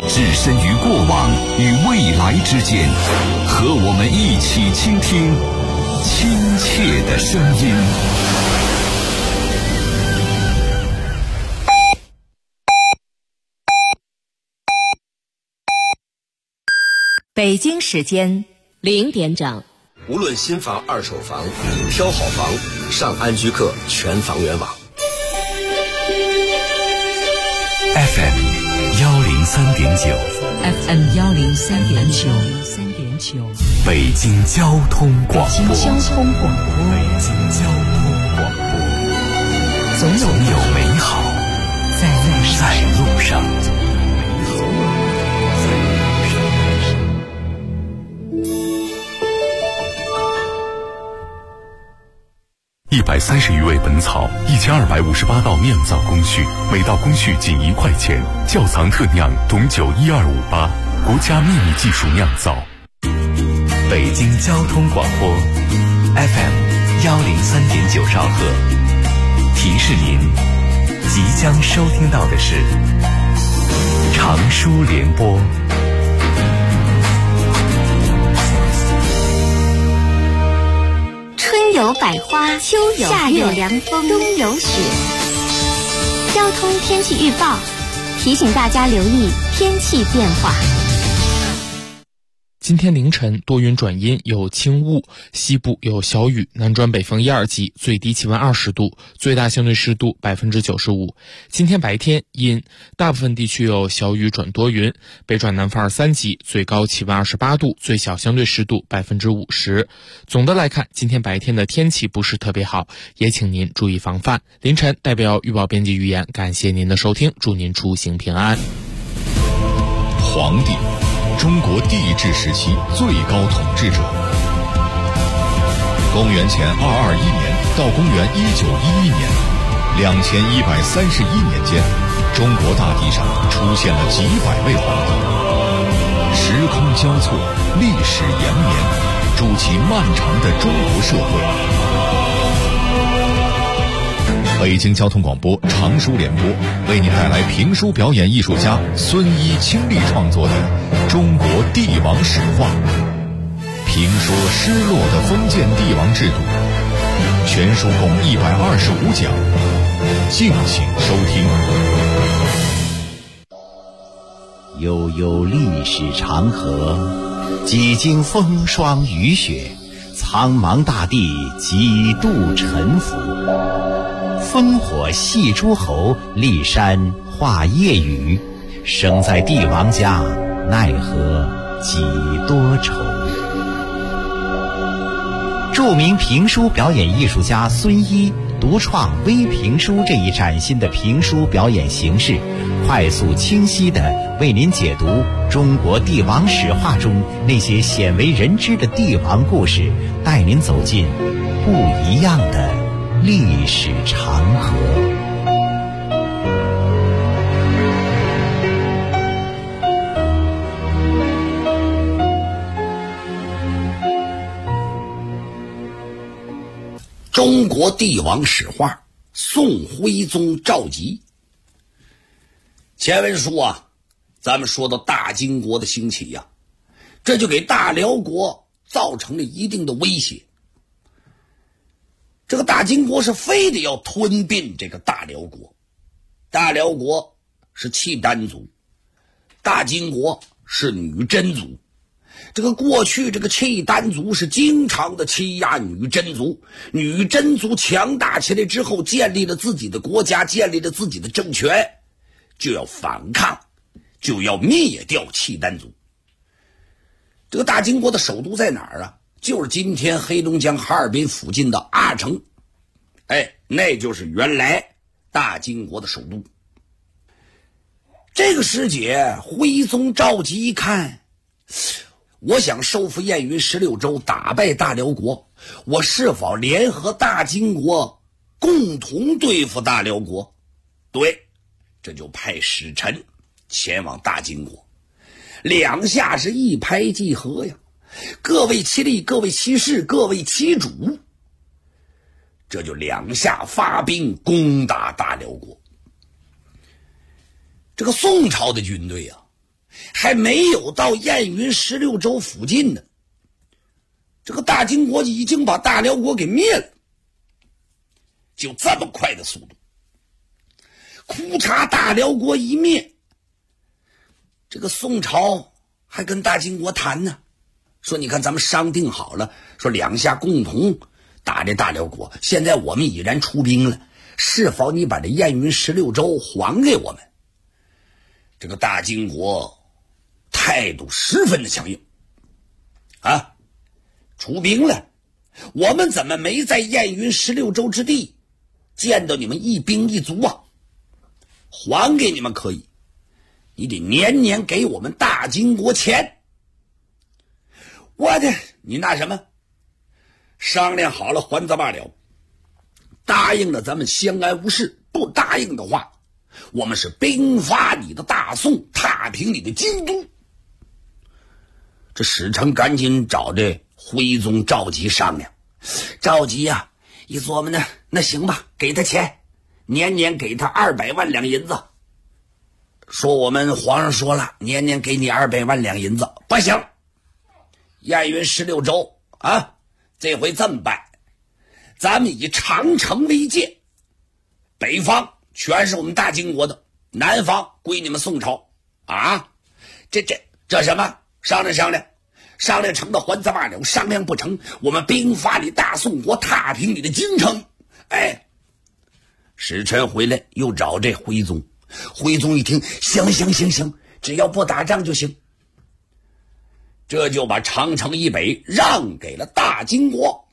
置身于过往与未来之间，和我们一起倾听亲切的声音。 北京时间0点整。 无论新房、二手房，挑好房，上安居客全房源网。 FM 103.9 FM 103.9 北京交通广播。 北京交通广播，总有美好在路上。 130余味本草，1258道酿造工序，每道工序仅1块钱。窖藏特酿董酒12588，国家秘密技术酿造。北京交通广播 FM 103.9兆赫，提示您即将收听到的是长舒联播。 春有百花，秋有夏有凉风，冬有雪。交通天气预报提醒大家留意天气变化。 今天凌晨多云转阴，有轻雾，西部有小雨，南转北风1、2级，最低气温20度，最大相对湿度95%。今天白天阴，大部分地区有小雨转多云，北转南风2、3级，最高气温28度，最小相对湿度50%。总的来看，今天白天的天气不是特别好，也请您注意防范。凌晨代表预报编辑预言，感谢您的收听，祝您出行平安。 皇帝，中国帝制时期最高统治者。公元前221年到公元1911年，2131年间，中国大地上出现了几百位皇帝，时空交错，历史延绵，筑起漫长的中国社会。北京交通广播长舒联播为您带来评书表演艺术家孙一倾力创作的《中国帝王史话》，评说失落的封建帝王制度，全书共125讲，敬请收听。 悠悠历史长河，几经风霜雨雪，苍茫大地几度沉浮。烽火戏诸侯，骊山画夜雨，生在帝王家，奈何几多愁。著名评书表演艺术家孙一独创微评书这一崭新的评书表演形式，快速清晰地为您解读中国帝王史话中那些鲜为人知的帝王故事，带您走进不一样的历史长河。 中国帝王史话，宋徽宗赵佶。前文书啊，咱们说到大金国的兴起呀，这就给大辽国造成了一定的威胁。这个大金国是非得要吞并这个大辽国，大辽国是契丹族，大金国是女真族。这个过去这个契丹族是经常的欺压女真族，女真族强大起来之后，建立了自己的国家，建立了自己的政权，就要反抗，就要灭掉契丹族。这个大金国的首都在哪儿啊？就是今天黑龙江哈尔滨附近的阿城，那就是原来大金国的首都。这个时节，徽宗赵佶一看，我想收复燕云16州，打败大辽国，我是否联合大金国共同对付大辽国？对，这就派使臣前往大金国，两下是一拍即合呀，各为其利，各为其事，各为其主，这就两下发兵攻打大辽国。这个宋朝的军队啊， 还没有到燕云16州附近呢，这个大金国已经把大辽国给灭了。就这么快的速度，库察大辽国一灭，这个宋朝还跟大金国谈呢，说你看咱们商定好了，说两下共同打这大辽国，现在我们已然出兵了，是否你把这燕云16州还给我们？这个大金国态度十分的强硬啊，出兵了，我们怎么没在燕云16州之地见到你们一兵一卒啊？还给你们可以，你得年年给我们大金国钱。我的，你那什么，商量好了还则罢了，答应了咱们相安无事，不答应的话，我们是兵发你的大宋，踏平你的京都。这使臣赶紧找这徽宗赵佶商量，赵佶呀一琢磨呢，那行吧，给他钱，年年给他200万两银子。说我们皇上说了，年年给你200万两银子，不行。燕云16州啊，这回这么办，咱们以长城为界，北方全是我们大金国的，南方归你们宋朝啊。这什么？商量商量，商量成的还则罢了，商量不成，我们兵发你大宋国，踏平你的京城。哎，使臣回来又找这徽宗，徽宗一听，行，只要不打仗就行。这就把长城以北让给了大金国。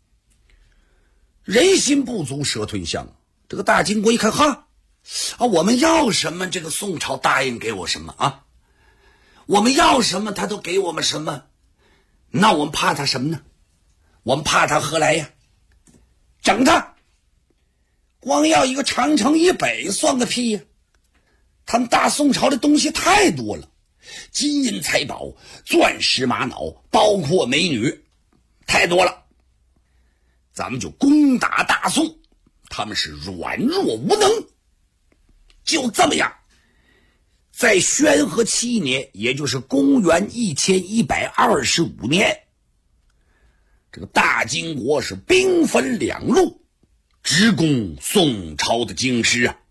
人心不足蛇吞象，这个大金国一看，我们要什么这个宋朝答应给我什么啊，我们要什么他都给我们什么，那我们怕他什么呢？我们怕他何来呀？整他，光要一个长城以北算个屁呀！他们大宋朝的东西太多了，金银财宝、钻石玛瑙，包括美女，太多了。咱们就攻打大宋，他们是软弱无能。就这么样，在宣和7年，也就是公元1125年，这个大金国是兵分2路，直攻宋朝的京师啊！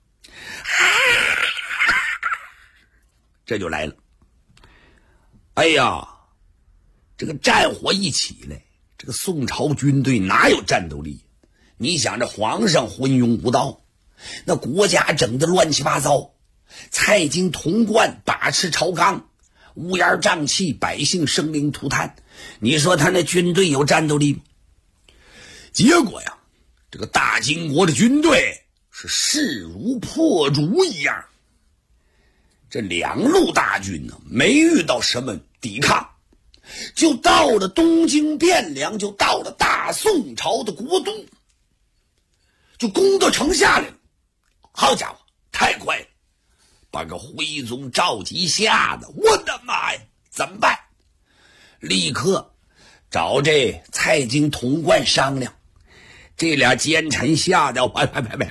这就来了。哎呀，这个战火一起来，这个宋朝军队哪有战斗力？你想这皇上昏庸无道，那国家整得乱七八糟，蔡京童贯把持朝纲，乌烟瘴气，百姓生灵涂炭，你说他那军队有战斗力吗？结果呀，这个大金国的军队是势如破竹一样，这2路大军呢，没遇到什么抵抗，就到了东京汴梁，就到了大宋朝的国都，就攻到城下来了。好家伙，太快了，把个徽宗赵佶吓得，我的妈呀，怎么办？立刻找这蔡京童贯商量，这俩奸臣吓得别，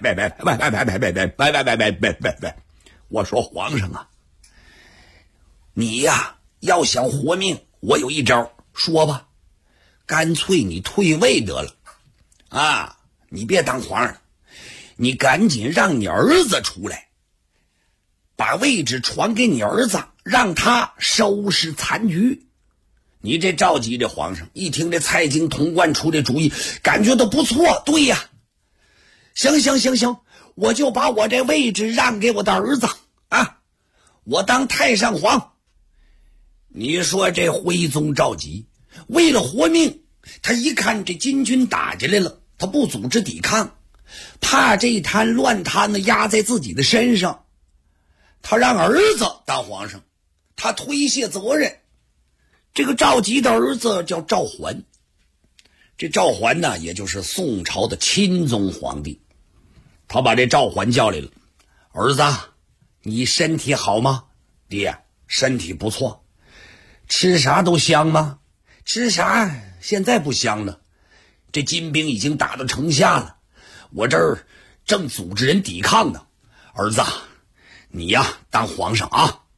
我说皇上啊，你呀要想活命，我有一招，说吧，干脆你退位得了啊，你别当皇上，你赶紧让你儿子出来，把位置传给你儿子，让他收拾残局。你这赵佶这皇上一听这蔡京童贯出这主意，感觉都不错，对呀，行，我就把我这位置让给我的儿子啊，我当太上皇。你说这徽宗赵佶为了活命，他一看这金军打进来了，他不组织抵抗，怕这摊乱摊子压在自己的身上，他让儿子当皇上，他推卸责任。这个赵佶的儿子叫赵桓，这赵桓呢，也就是宋朝的钦宗皇帝。他把这赵桓叫来了，儿子，你身体好吗？爹，身体不错。吃啥都香吗？吃啥现在不香了，这金兵已经打到城下了，我这儿正组织人抵抗呢。儿子，你呀当皇上啊，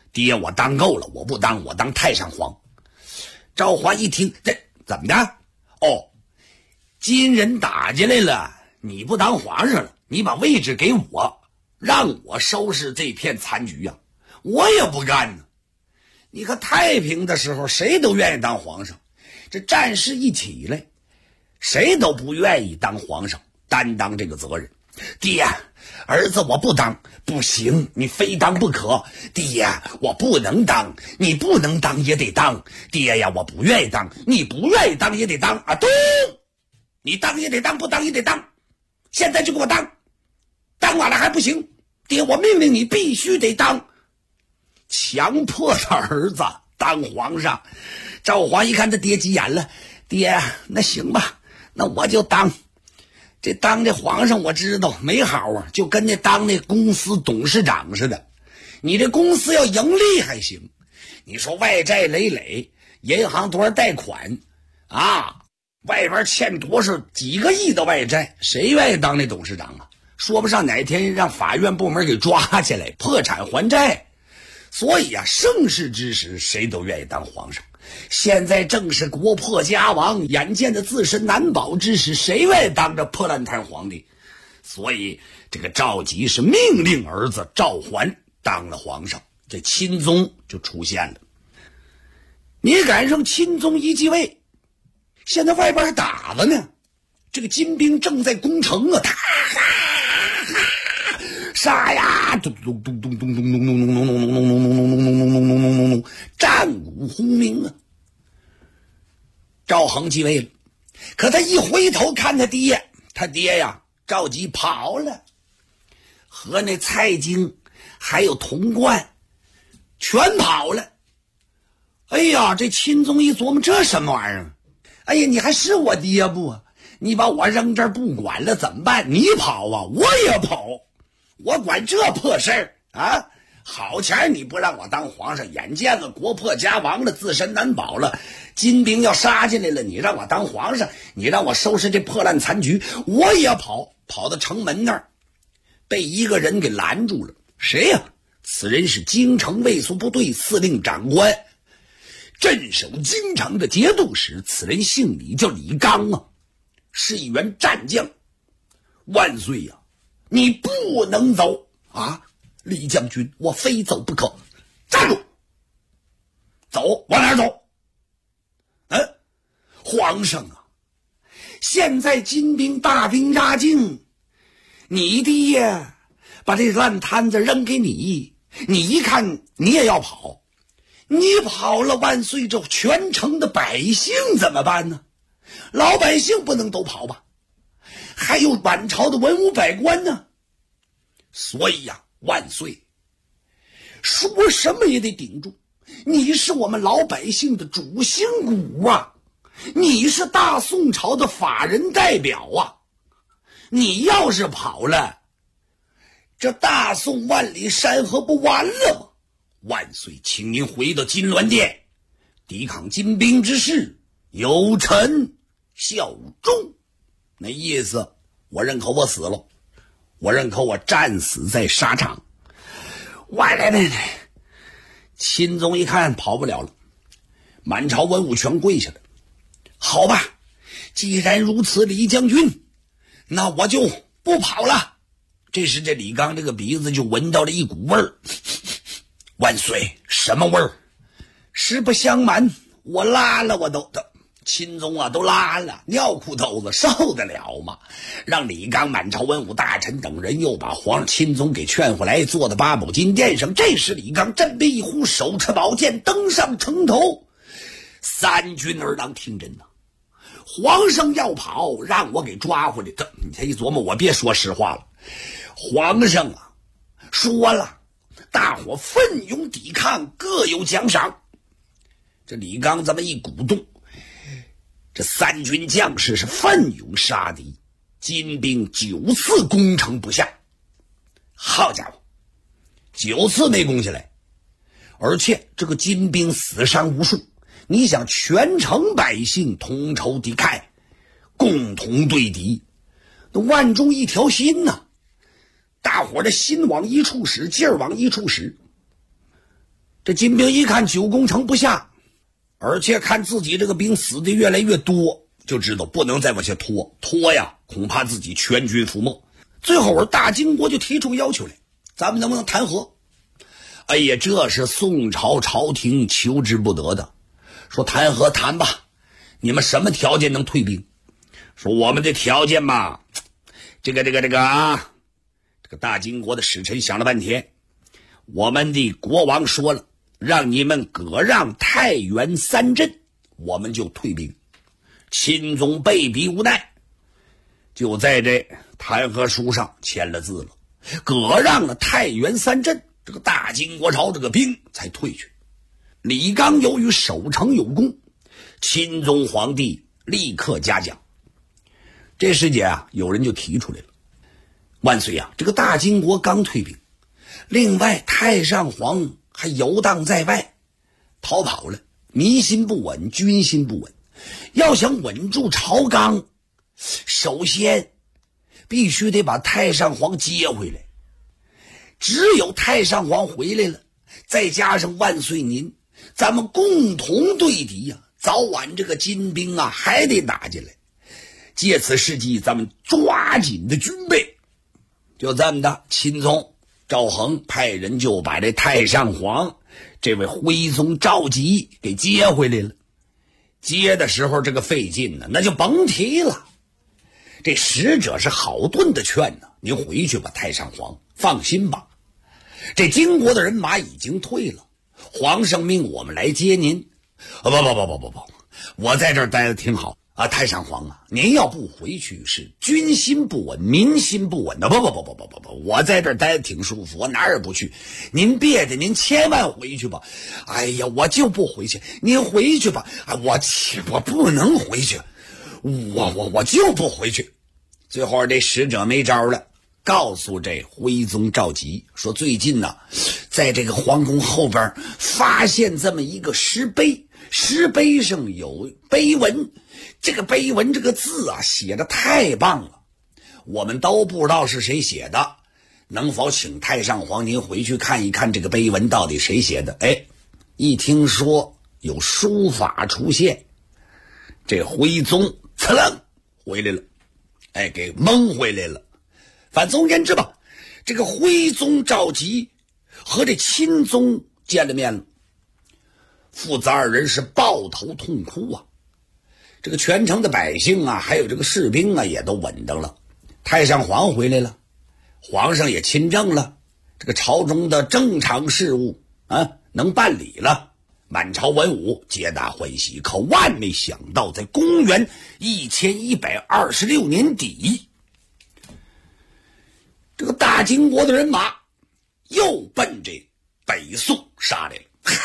爹我当够了，我不当，我当太上皇。赵华一听，这怎么的？哦，金人打进来了，你不当皇上了，你把位置给我，让我收拾这片残局啊，我也不干呢。你看太平的时候谁都愿意当皇上，这战事一起来，谁都不愿意当皇上，担当这个责任。爹，儿子我不当。不行，你非当不可。爹，我不能当，你不能当也得当。爹呀，我不愿意当，你不愿意当也得当啊！咚，你当也得当，不当也得当，现在就给我当，当晚了还不行。爹，我命令你必须得当，强迫他儿子当皇上。赵华一看他爹急眼了，爹，那行吧，那我就当。这当这皇上我知道没好啊，就跟那当那公司董事长似的。你这公司要盈利还行，你说外债累累，银行多少贷款啊，外边欠多少几个亿的外债，谁愿意当那董事长啊？说不上哪天让法院部门给抓起来，破产还债。所以啊，盛世之时谁都愿意当皇上，现在正是国破家亡，眼见着自身难保之时，谁愿意当着破烂摊皇帝？所以这个赵佶是命令儿子赵桓当了皇上，这钦宗就出现了。你赶上钦宗一继位，现在外边还打了呢，这个金兵正在攻城啊，杀呀，咚咚咚咚咚咚咚咚咚咚咚咚咚咚咚咚咚咚咚，战鼓轰鸣啊！赵恒继位了，可他一回头看他爹呀，赵佶跑了，和那蔡京还有童贯全跑了。哎呀，这钦宗一琢磨，这什么玩意儿？哎呀，你还是我爹不？你把我扔这儿不管了怎么办？你跑啊，我也跑。我管这破事儿啊！好钱你不让我当皇上，眼见了国破家亡了，自身难保了，金兵要杀进来了，你让我当皇上，你让我收拾这破烂残局，我也跑到城门那儿，被一个人给拦住了。谁呀？此人是京城卫戍部队司令长官，镇守京城的节度使。此人姓李，叫李纲啊，是一员战将。万岁呀！你不能走啊，李将军，我非走不可。站住！走，往哪儿走？皇上啊，现在金兵大兵压境，你爹把这烂摊子扔给你，你一看你也要跑，你跑了，万岁，这全城的百姓怎么办呢？老百姓不能都跑吧？还有满朝的文武百官呢。所以呀，万岁，说什么也得顶住，你是我们老百姓的主心骨啊，你是大宋朝的法人代表啊，你要是跑了，这大宋万里山河不完了吗？万岁，请您回到金銮殿，抵抗金兵之事，有臣效忠。那意思，我认可我死了，我认可我战死在沙场。来，钦宗一看跑不了了，满朝文武全跪下了。好吧，既然如此，李将军，那我就不跑了。这时这李纲这个鼻子就闻到了一股味儿。万岁，什么味儿？实不相瞒，我拉了，我都钦宗啊都拉了，尿裤兜子受得了吗？让李纲满朝文武大臣等人又把皇上钦宗给劝回来，坐在八宝金殿上。这时李纲振臂一呼，手持宝剑登上城头。三军儿郎听真呐，皇上要跑，让我给抓回来。你才一琢磨，我别说实话了。皇上啊说了，大伙奋勇抵抗，各有奖赏。这李纲这么一鼓动，这三军将士是奋勇杀敌，金兵9次攻城不下。好家伙，9次没攻下来，而且这个金兵死伤无数。你想，全城百姓同仇敌忾，共同对敌，那万众一条心呐，大伙的心往一处使，劲儿往一处使。 这金兵一看9攻城不下，而且看自己这个兵死的越来越多，就知道不能再往下拖呀，恐怕自己全军覆没。最后大金国就提出要求来，咱们能不能谈和？哎呀，这是宋朝朝廷求之不得的，说谈和谈吧，你们什么条件能退兵？说我们的条件嘛，这个大金国的使臣想了半天，我们的国王说了，让你们割让太原3镇，我们就退兵。钦宗被逼无奈，就在这弹劾书上签了字了，割让了太原3镇，这个大金国朝这个兵才退去。李纲由于守城有功，钦宗皇帝立刻嘉奖。这时节啊，有人就提出来了，万岁啊，这个大金国刚退兵，另外太上皇还游荡在外，逃跑了，民心不稳，军心不稳，要想稳住朝纲，首先必须得把太上皇接回来。只有太上皇回来了，再加上万岁您，咱们共同对敌呀，早晚这个金兵啊还得打进来。借此时机，咱们抓紧的军备。就这么的，钦宗赵恒派人就把这太上皇这位徽宗赵佶给接回来了。接的时候这个费劲呢，那就甭提了。这使者是好顿的劝呢，您回去吧，太上皇放心吧，这金国的人马已经退了，皇上命我们来接您。不，我在这儿待的挺好啊，太上皇啊，您要不回去是军心不稳，民心不稳的。不，我在这儿待的挺舒服，我哪儿也不去。您别的，您千万回去吧。哎呀，我就不回去，您回去吧。我不能回去，我就不回去。最后这使者没招了，告诉这徽宗赵佶说，最近呢，在这个皇宫后边发现这么一个石碑，石碑上有碑文，这个碑文这个字啊写的太棒了，我们都不知道是谁写的，能否请太上皇您回去看一看这个碑文到底谁写的？哎，一听说有书法出现，这徽宗刺楞回来了，哎，给蒙回来了。反总而言之吧，这个徽宗赵佶和这钦宗见了面了，父子二人是抱头痛哭啊。这个全城的百姓啊，还有这个士兵啊，也都稳当了。太上皇回来了，皇上也亲政了，这个朝中的正常事务啊能办理了，满朝文武皆大欢喜。可万没想到，在公元1126年底，这个大金国的人马又奔这北宋杀来了。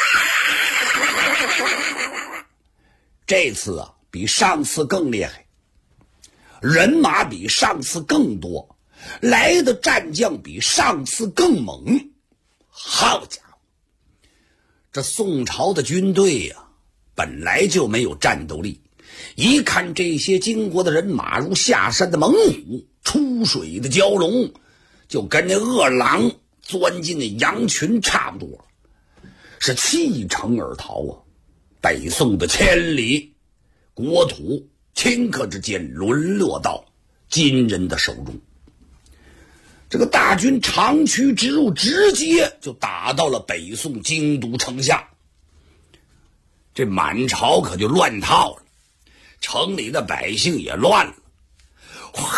这次啊比上次更厉害，人马比上次更多，来的战将比上次更猛。好家伙，这宋朝的军队啊本来就没有战斗力，一看这些金国的人马如下山的猛虎，出水的蛟龙，就跟那饿狼钻进那羊群差不多，是弃城而逃啊。北宋的千里国土顷刻之间沦落到金人的手中。这个大军长驱直入，直接就打到了北宋京都城下。这满朝可就乱套了，城里的百姓也乱了，哗！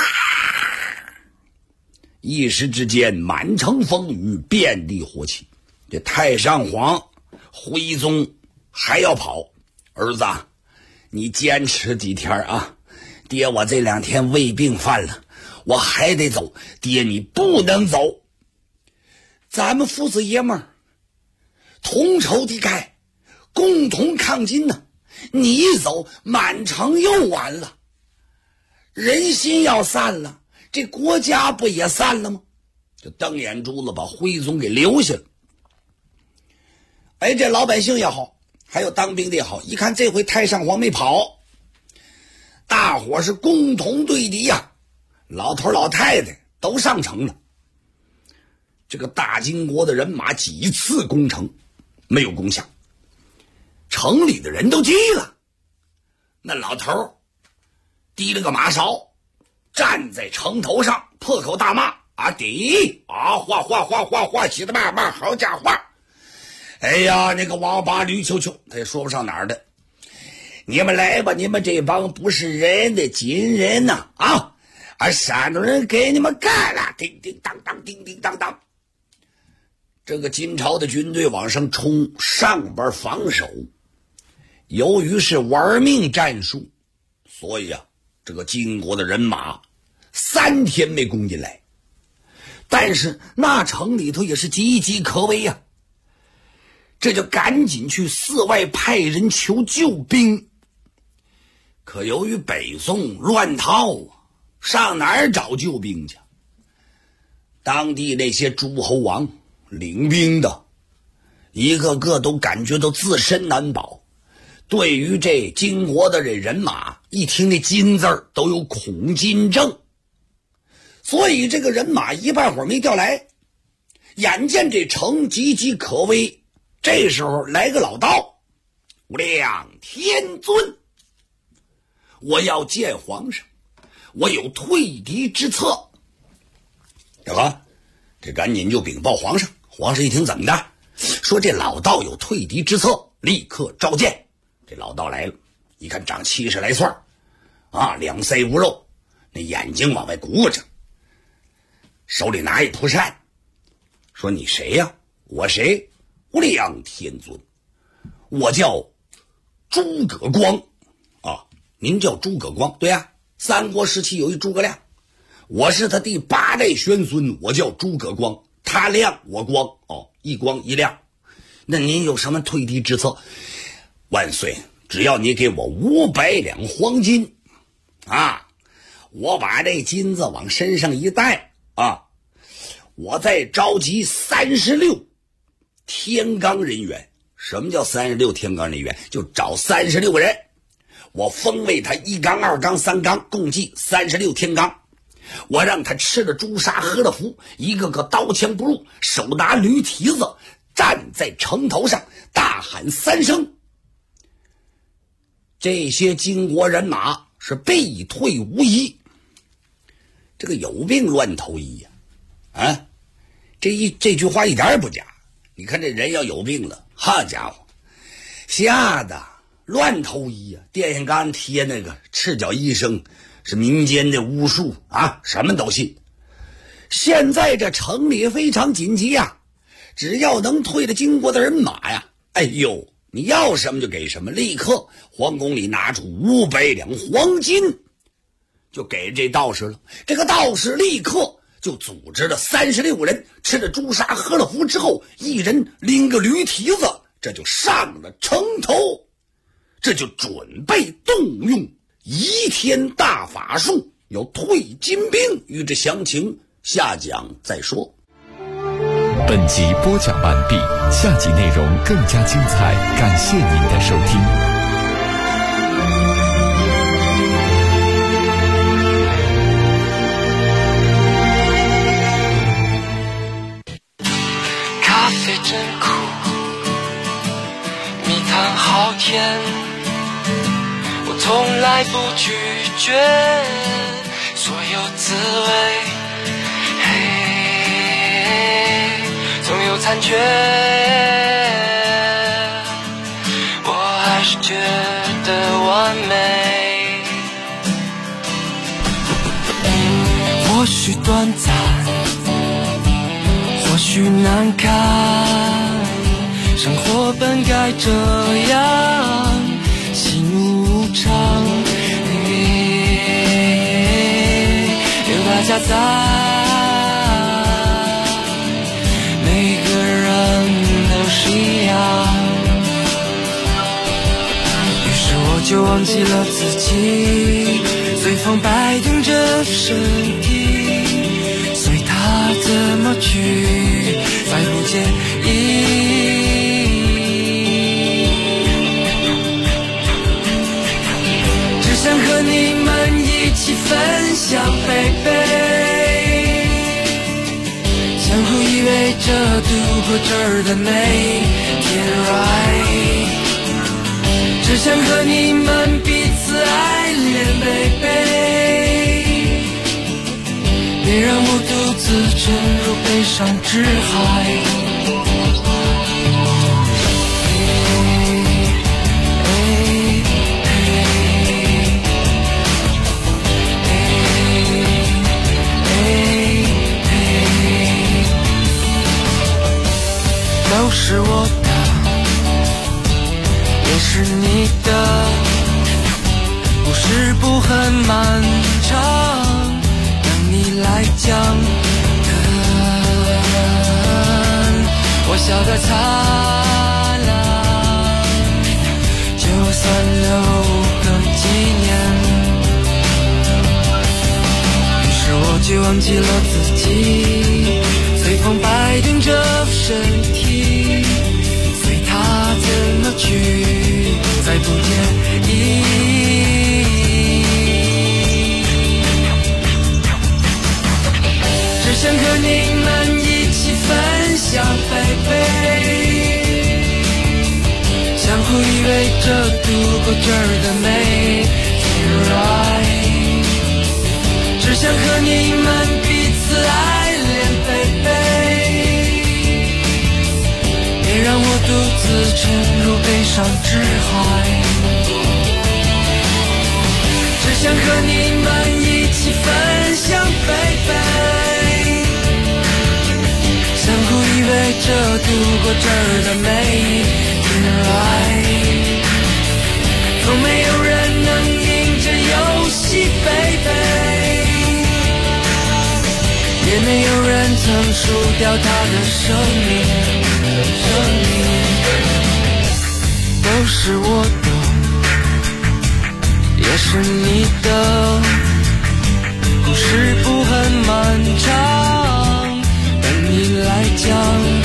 一时之间满城风雨，遍地火起。这太上皇徽宗还要跑，儿子你坚持几天啊，爹我这2天胃病犯了，我还得走。爹你不能走，咱们父子爷们儿同仇敌忾，共同抗金呢，你一走满城又完了，人心要散了，这国家不也散了吗？就瞪眼珠子把徽宗给留下了。哎，这老百姓也好，还有当兵的也好，一看这回太上皇没跑，大伙是共同对敌呀，老头老太太都上城了。这个大金国的人马几次攻城， 没有功效。城里的人都急了，那老头提了个马勺，站在城头上破口大骂啊！哗，写的嘛，好家伙！哎呀，那个王八驴球球，他也说不上哪儿的。你们来吧，你们这帮不是人的金人呐！山东人给你们干了！叮叮当当，叮叮当当。这个金朝的军队往上冲，上边防守。由于是玩命战术，所以这个金国的人马3天没攻进来。但是那城里头也是岌岌可危啊，这就赶紧去寺外派人求救兵。可由于北宋乱套上哪儿找救兵去？当地那些诸侯王领兵的一个个都感觉到自身难保，对于这金国的这人马，一听那金字儿都有恐金症，所以这个人马一半会儿没调来。眼见这城岌岌可危，这时候来个老道，无量天尊，我要见皇上，我有退敌之策。这赶紧就禀报皇上。皇上一听怎么的，说这老道有退敌之策，立刻召见。这老道来了，一看长70来岁两腮无肉，那眼睛往外鼓着，手里拿一蒲扇，说你谁呀？我谁？无量天尊，我叫诸葛光您叫诸葛光？对啊，三国时期有一诸葛亮，我是他第8代玄孙，我叫诸葛光，他亮我光一光一亮。那您有什么退敌之策？万岁，只要你给我500两黄金我把这金子往身上一带我再召集36天罡人员。什么叫36天罡人员？就找36个人，我封为他1罡2罡3罡，共计36天罡。我让他吃了朱砂喝了符，一个个刀枪不入，手拿驴蹄子，站在城头上大喊3声。这些金国人马是必退无疑。这个有病乱投医这句话一点也不假。你看这人要有病了，好家伙，吓得乱投医电线杆贴那个赤脚医生，是民间的巫术什么都信。现在这城里非常紧急只要能退了金国的人马你要什么就给什么，立刻皇宫里拿出500两黄金，就给这道士了。这个道士立刻就组织了36人，吃了朱砂喝了符之后，一人拎个驴蹄子，这就上了城头，这就准备动用移天大法术，要退金兵。与之详情下讲再说。 本集播讲完毕，下集内容更加精彩，感谢您的收听。 咖啡真苦，蜜糖好甜，我从来不拒绝所有滋味。总有残缺，我还是觉得完美。或许短暂，或许难堪，生活本该这样，喜怒无常，有大家在。于是我就忘记了自己，随风摆动着身体，随它怎么去，再不介意。只想和你们一起分享，贝贝，相互依偎着。 着度过这儿的每天 right， 只想和你们彼此爱恋 baby， 别让我独自沉入悲伤之海。都是我的，也是你的，故事不很漫长，等你来讲。我笑得灿烂，就算留个纪念。于是我就忘记了自己，随风摆动着身体，随它怎么去，再不介意。只想和你们一起分享 baby， 相互依偎着度过这儿的每天 right， 只想和你们彼此爱恋 baby， 别让我独自沉入悲伤之海，只想和你们一起分享 baby， 相互依偎着度过这儿的每天 right， 从没有人能赢这游戏 baby， 也没有人曾输掉他的生命，都是我的，也是你的，故事不很漫长，等你来讲。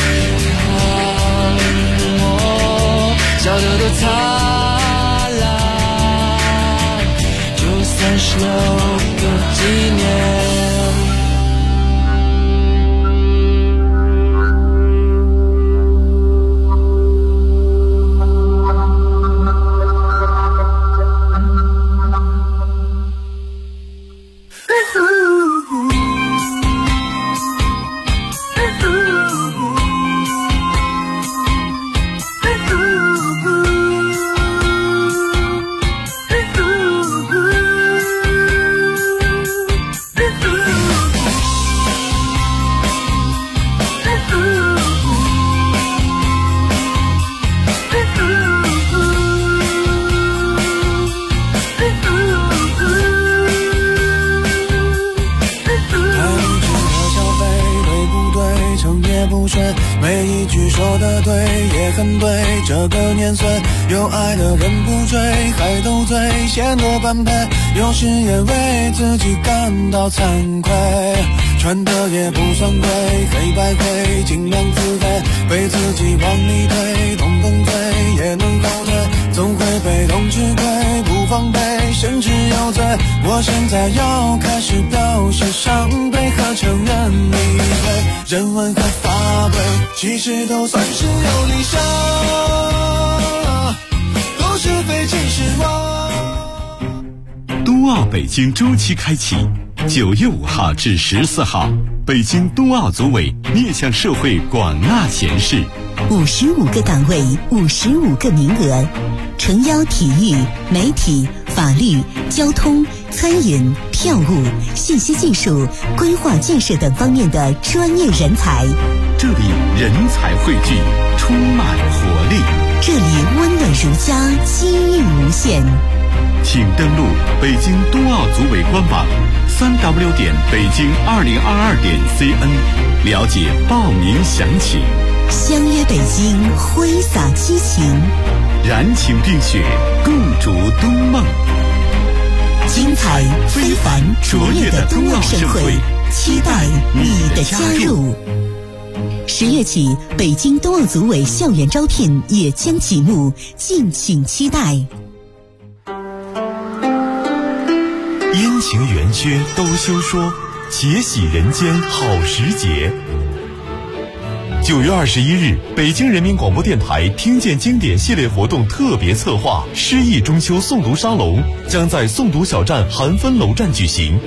我笑得多灿烂，就算是留个纪念。 每一句说的对也很对，这个年岁有爱的人不追，还斗嘴显得般配，有时也为自己感到惭愧，穿的也不算贵，黑白灰尽量自卑，被自己往里推，动动嘴也能后退，总会被动吃亏，不防备甚至有罪，我现在要开始表示伤悲和承认理亏，人文和法规其实都算是有理想，都是非其实我。 冬奥北京周期开启，9月5号至14号，北京冬奥组委面向社会广纳贤士 ，55个岗位，55个名额，诚邀体育、媒体、法律、交通、餐饮、票务、信息技术、规划建设等方面的专业人才。 这里人才汇聚，充满活力。 这里温暖如家，机遇无限。 请登录北京冬奥组委官网3w.北京2022.cn， 了解报名详情。 相约北京，挥洒激情， 燃情并雪，共筑冬梦。 精彩非凡卓越的冬奥盛会，期待你的加入。10月起，北京冬奥组委校园招聘也将启幕，敬请期待。 阴晴圆缺都休说，且喜人间好时节。 9月21日，北京人民广播电台听见经典系列活动特别策划诗意中秋诵读沙龙将在诵读小站韩芬楼站举行。